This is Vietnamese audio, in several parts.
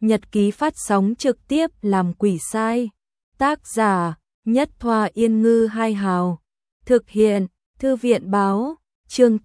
Nhật ký phát sóng trực tiếp làm quỷ sai. Tác giả Nhất Thoa Yên Ngư Hai Hào. Thực hiện Thư viện Báo. Chương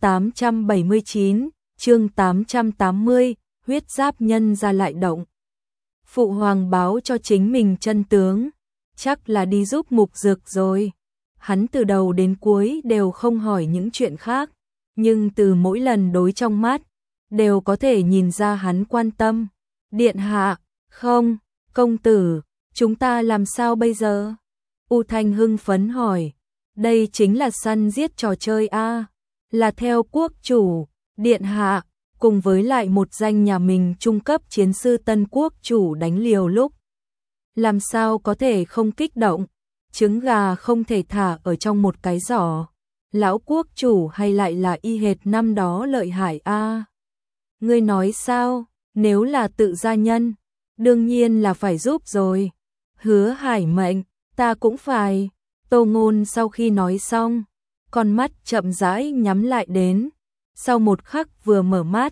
879, chương 880, huyết giáp nhân ra lại động. Phụ hoàng báo cho chính mình chân tướng, chắc là đi giúp Mục Dực rồi. Hắn từ đầu đến cuối đều không hỏi những chuyện khác, nhưng từ mỗi lần đối trong mắt, đều có thể nhìn ra hắn quan tâm. Điện hạ, không, công tử, chúng ta làm sao bây giờ? U Thanh hưng phấn hỏi, đây chính là săn giết trò chơi a, là theo quốc chủ, điện hạ, cùng với lại một danh nhà mình trung cấp chiến sư tân quốc chủ đánh liều lúc. Làm sao có thể không kích động, trứng gà không thể thả ở trong một cái giỏ. Lão quốc chủ hay lại là y hệt năm đó lợi hại a. Ngươi nói sao, nếu là tự gia nhân, đương nhiên là phải giúp rồi. Hứa Hải mệnh, ta cũng phải. Tô Ngôn sau khi nói xong, con mắt chậm rãi nhắm lại đến. Sau một khắc vừa mở mắt,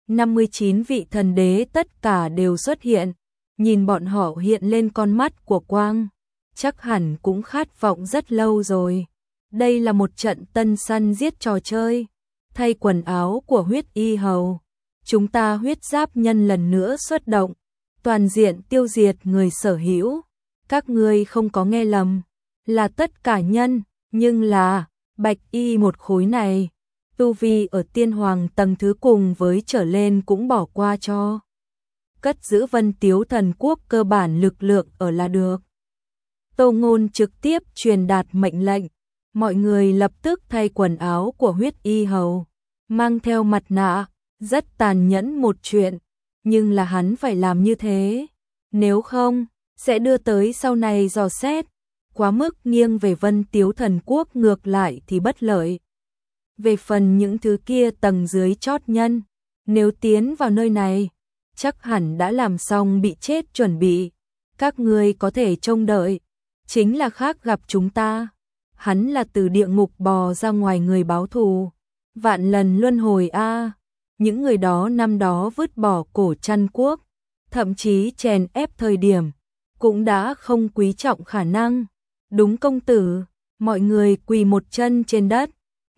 59 vị thần đế tất cả đều xuất hiện. Nhìn bọn họ hiện lên con mắt của quang, chắc hẳn cũng khát vọng rất lâu rồi. Đây là một trận tân săn giết trò chơi, thay quần áo của huyết y hầu. Chúng ta huyết giáp nhân lần nữa xuất động, toàn diện tiêu diệt người sở hữu. Các ngươi không có nghe lầm, là tất cả nhân, nhưng là bạch y một khối này, tu vi ở tiên hoàng tầng thứ cùng với trở lên cũng bỏ qua cho. Cất giữ Vân Tiếu thần quốc cơ bản lực lượng ở là được. Tô Ngôn trực tiếp truyền đạt mệnh lệnh, mọi người lập tức thay quần áo của huyết y hầu, mang theo mặt nạ, rất tàn nhẫn một chuyện, nhưng là hắn phải làm như thế, nếu không, sẽ đưa tới sau này dò xét, quá mức nghiêng về Vân Tiếu thần quốc ngược lại thì bất lợi. Về phần những thứ kia tầng dưới chót nhân, nếu tiến vào nơi này, chắc hẳn đã làm xong bị chết chuẩn bị, các ngươi có thể trông đợi, chính là khác gặp chúng ta. Hắn là từ địa ngục bò ra ngoài người báo thù, vạn lần luân hồi a. Những người đó năm đó vứt bỏ cổ Trăn quốc, thậm chí chèn ép thời điểm, cũng đã không quý trọng khả năng. Đúng công tử, mọi người quỳ một chân trên đất,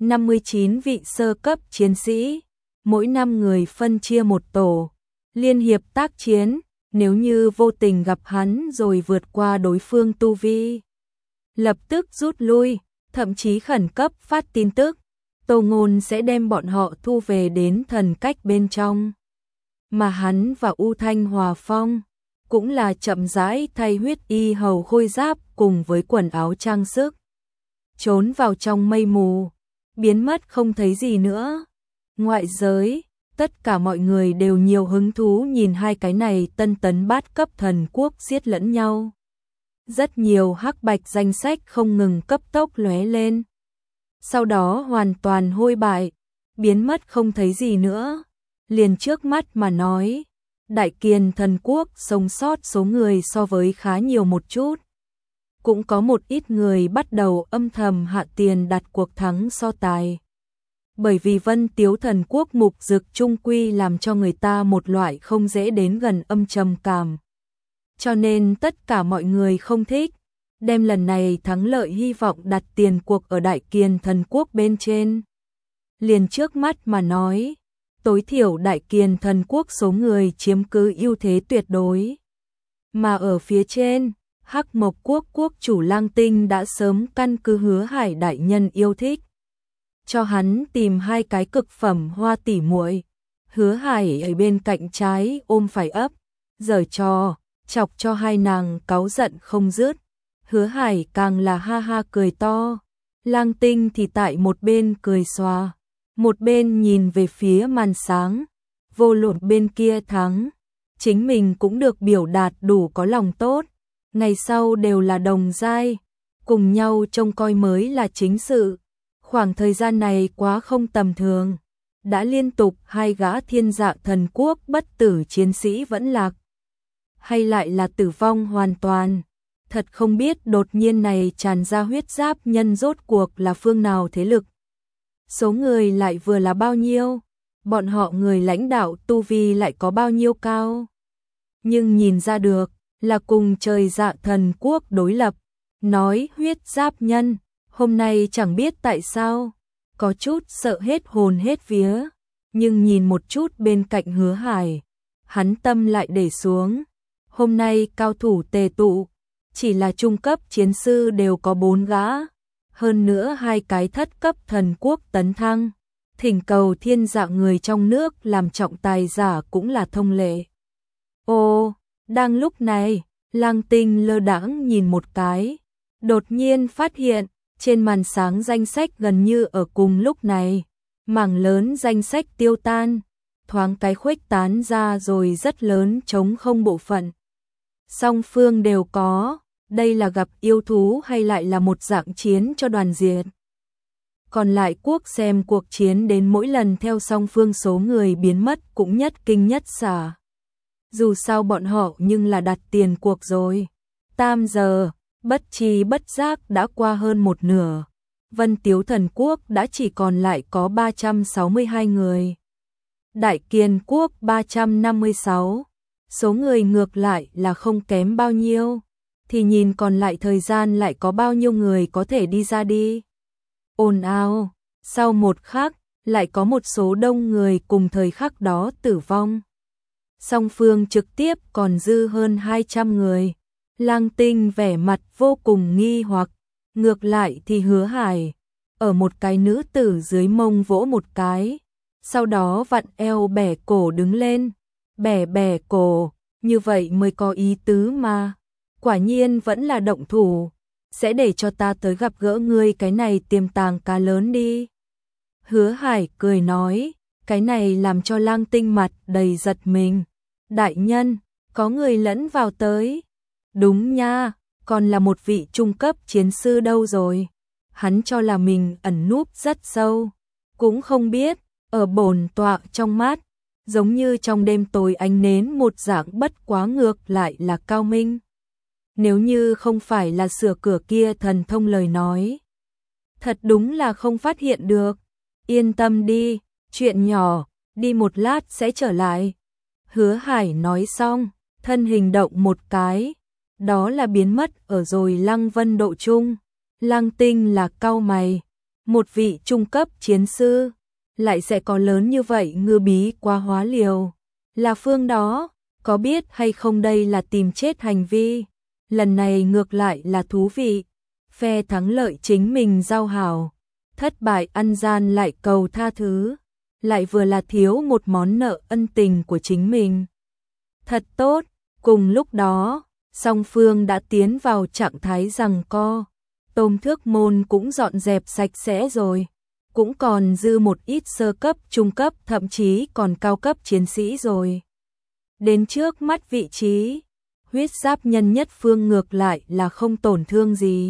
59 vị sơ cấp chiến sĩ, mỗi 5 người phân chia một tổ, liên hiệp tác chiến, nếu như vô tình gặp hắn rồi vượt qua đối phương tu vi, lập tức rút lui, thậm chí khẩn cấp phát tin tức, Tô Ngôn sẽ đem bọn họ thu về đến thần cách bên trong. Mà hắn và U Thanh Hòa Phong cũng là chậm rãi thay huyết y hầu khôi giáp cùng với quần áo trang sức, trốn vào trong mây mù, biến mất không thấy gì nữa. Ngoại giới, tất cả mọi người đều nhiều hứng thú nhìn hai cái này tân tấn bát cấp thần quốc giết lẫn nhau. Rất nhiều hắc bạch danh sách không ngừng cấp tốc lóe lên, sau đó hoàn toàn hôi bại, biến mất không thấy gì nữa. Liền trước mắt mà nói, Đại Kiền thần quốc sống sót số người so với khá nhiều một chút. Cũng có một ít người bắt đầu âm thầm hạ tiền đặt cuộc thắng so tài. Bởi vì Vân Tiếu thần quốc Mục Dực trung quy làm cho người ta một loại không dễ đến gần âm trầm cảm. Cho nên tất cả mọi người không thích, đem lần này thắng lợi hy vọng đặt tiền cuộc ở Đại Kiền thần quốc bên trên. Liền trước mắt mà nói, tối thiểu Đại Kiền thần quốc số người chiếm cứ ưu thế tuyệt đối. Mà ở phía trên, Hắc Mộc quốc quốc chủ Lang Tinh đã sớm căn cứ Hứa Hải đại nhân yêu thích, cho hắn tìm hai cái cực phẩm hoa tỉ muội. Hứa Hải ở bên cạnh trái ôm phải ấp, giở trò, chọc cho hai nàng cáu giận không dứt. Hứa Hải càng là ha ha cười to, Lang Tinh thì tại một bên cười xòa, một bên nhìn về phía màn sáng, vô luận bên kia thắng, chính mình cũng được biểu đạt đủ có lòng tốt, ngày sau đều là đồng giai, cùng nhau trông coi mới là chính sự. Khoảng thời gian này quá không tầm thường, đã liên tục hai gã thiên dạ thần quốc bất tử chiến sĩ vẫn lạc, hay lại là tử vong hoàn toàn. Thật không biết đột nhiên này tràn ra huyết giáp nhân rốt cuộc là phương nào thế lực. Số người lại vừa là bao nhiêu, bọn họ người lãnh đạo tu vi lại có bao nhiêu cao. nhưng nhìn ra được là cùng trời Dạ Thần Quốc đối lập. Nói huyết giáp nhân, hôm nay chẳng biết tại sao, có chút sợ hết hồn hết vía, nhưng nhìn một chút bên cạnh Hứa Hải, hắn tâm lại để xuống. Hôm nay cao thủ tề tụ, chỉ là trung cấp chiến sư đều có 4 gã, hơn nữa 2 cái thất cấp thần quốc tấn thăng. Thỉnh cầu thiên dạ người trong nước làm trọng tài giả cũng là thông lệ. Ô, đang lúc này, Lăng Tinh lơ đãng nhìn một cái, đột nhiên phát hiện, trên màn sáng danh sách gần như ở cùng lúc này, mảng lớn danh sách tiêu tan, thoáng cái khuếch tán ra rồi rất lớn trống không bộ phận. Song phương đều có, đây là gặp yêu thú hay lại là một dạng chiến cho đoàn diệt. Còn lại quốc xem cuộc chiến đến mỗi lần theo song phương số người biến mất cũng nhất kinh nhất xả. Dù sao bọn họ nhưng là đặt tiền cuộc rồi. 8 giờ, bất tri bất giác đã qua hơn một nửa. Vân Tiếu Thần Quốc đã chỉ còn lại có 362 người. Đại Kiền Quốc 356. Số người ngược lại là không kém bao nhiêu. Thì nhìn còn lại thời gian lại có bao nhiêu người có thể đi ra đi. Ồn ào, sau một khắc, lại có một số đông người cùng thời khắc đó tử vong. Song phương trực tiếp còn dư hơn 200 người. Lăng Tinh vẻ mặt vô cùng nghi hoặc, ngược lại thì Hứa Hải, ở một cái nữ tử dưới mông vỗ một cái, sau đó vặn eo bẻ cổ đứng lên, bẻ cổ, như vậy mới có ý tứ mà. Quả nhiên vẫn là động thủ, sẽ để cho ta tới gặp gỡ ngươi cái này tiềm tàng cá lớn đi. Hứa Hải cười nói, cái này làm cho Lăng Tinh mặt đầy giật mình. Đại nhân, có người lẫn vào tới. Đúng nha, còn là một vị trung cấp chiến sư đâu rồi. Hắn cho là mình ẩn núp rất sâu, cũng không biết, ở bổn tọa trong mắt, giống như trong đêm tối ánh nến một dạng bất quá ngược lại là cao minh. Nếu như không phải là sửa cửa kia thần thông lời nói, thật đúng là không phát hiện được. Yên tâm đi, chuyện nhỏ, đi một lát sẽ trở lại. Hứa Hải nói xong, thân hình động một cái, đó là biến mất ở rồi Lăng Vân độ trung. Lăng Tinh là cau mày, một vị trung cấp chiến sư, lại sẽ có lớn như vậy ngư bí quá hóa liều. Là phương đó, có biết hay không đây là tìm chết hành vi, lần này ngược lại là thú vị. Phe thắng lợi chính mình giao hảo, thất bại ăn gian lại cầu tha thứ, lại vừa là thiếu một món nợ ân tình của chính mình. Thật tốt, cùng lúc đó, song phương đã tiến vào trạng thái giằng co. Tôm Thước Môn cũng dọn dẹp sạch sẽ rồi, cũng còn dư một ít sơ cấp, trung cấp, thậm chí còn cao cấp chiến sĩ rồi. Đến trước mắt vị trí, huyết giáp nhân nhất phương ngược lại là không tổn thương gì.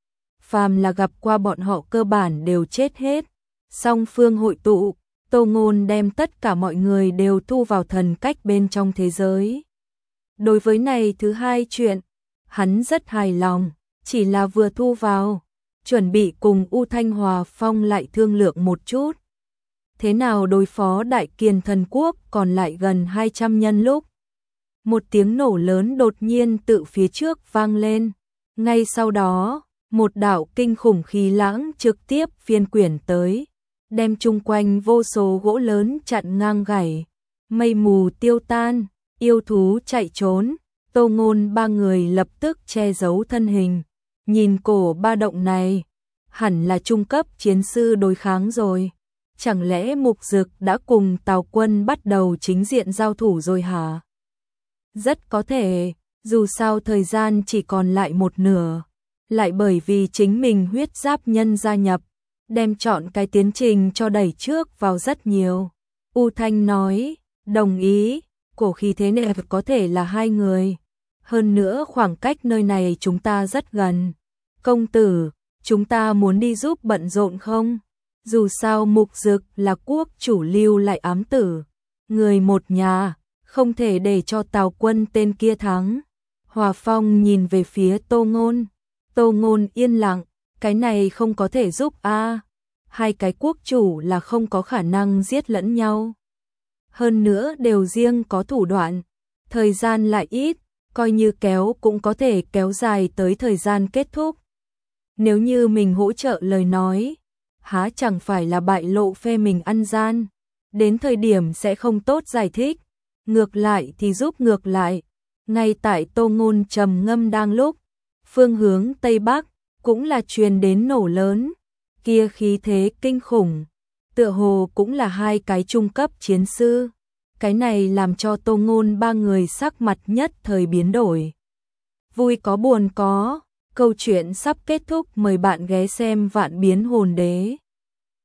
Phàm là gặp qua bọn họ cơ bản đều chết hết. Song phương hội tụ, Tô Ngôn đem tất cả mọi người đều thu vào thần cách bên trong thế giới. Đối với này thứ hai chuyện, hắn rất hài lòng, chỉ là vừa thu vào, chuẩn bị cùng U Thanh Hòa Phong lại thương lượng một chút. Thế nào đối phó Đại Kiền Thần Quốc còn lại gần 200 nhân lúc. Một tiếng nổ lớn đột nhiên tự phía trước vang lên. Ngay sau đó, một đạo kinh khủng khí lãng trực tiếp phiên quyển tới, đem chung quanh vô số gỗ lớn chặn ngang gãy. Mây mù tiêu tan, yêu thú chạy trốn, Tô Ngôn ba người lập tức che giấu thân hình. Nhìn cổ ba động này, hẳn là trung cấp chiến sư đối kháng rồi. Chẳng lẽ Mục Dực đã cùng Tào Quân bắt đầu chính diện giao thủ rồi hả? Rất có thể, dù sao thời gian chỉ còn lại một nửa, lại bởi vì chính mình huyết giáp nhân gia nhập, đem chọn cái tiến trình cho đẩy trước vào rất nhiều. U Thanh nói, đồng ý, cổ khí thế này có thể là 2 người. Hơn nữa khoảng cách nơi này chúng ta rất gần. Công tử, chúng ta muốn đi giúp bận rộn không? Dù sao Mục Dực là quốc chủ lưu lại ám tử, người một nhà, không thể để cho Tào Quân tên kia thắng. Hòa Phong nhìn về phía Tô Ngôn. Tô Ngôn yên lặng, cái này không có thể giúp a. Hai cái quốc chủ là không có khả năng giết lẫn nhau. Hơn nữa đều riêng có thủ đoạn. thời gian lại ít, coi như kéo cũng có thể kéo dài tới thời gian kết thúc. Nếu như mình hỗ trợ lời nói, há chẳng phải là bại lộ phe mình ăn gian, đến thời điểm sẽ không tốt giải thích, ngược lại thì giúp ngược lại. Ngay tại Tô Ngôn trầm ngâm đang lúc, phương hướng Tây Bắc cũng là truyền đến nổ lớn, kia khí thế kinh khủng, tựa hồ cũng là hai cái trung cấp chiến sư. Cái này làm cho Tô Ngôn ba người sắc mặt nhất thời biến đổi. Vui có buồn có, câu chuyện sắp kết thúc, mời bạn ghé xem Vạn Biến Hồn Đế.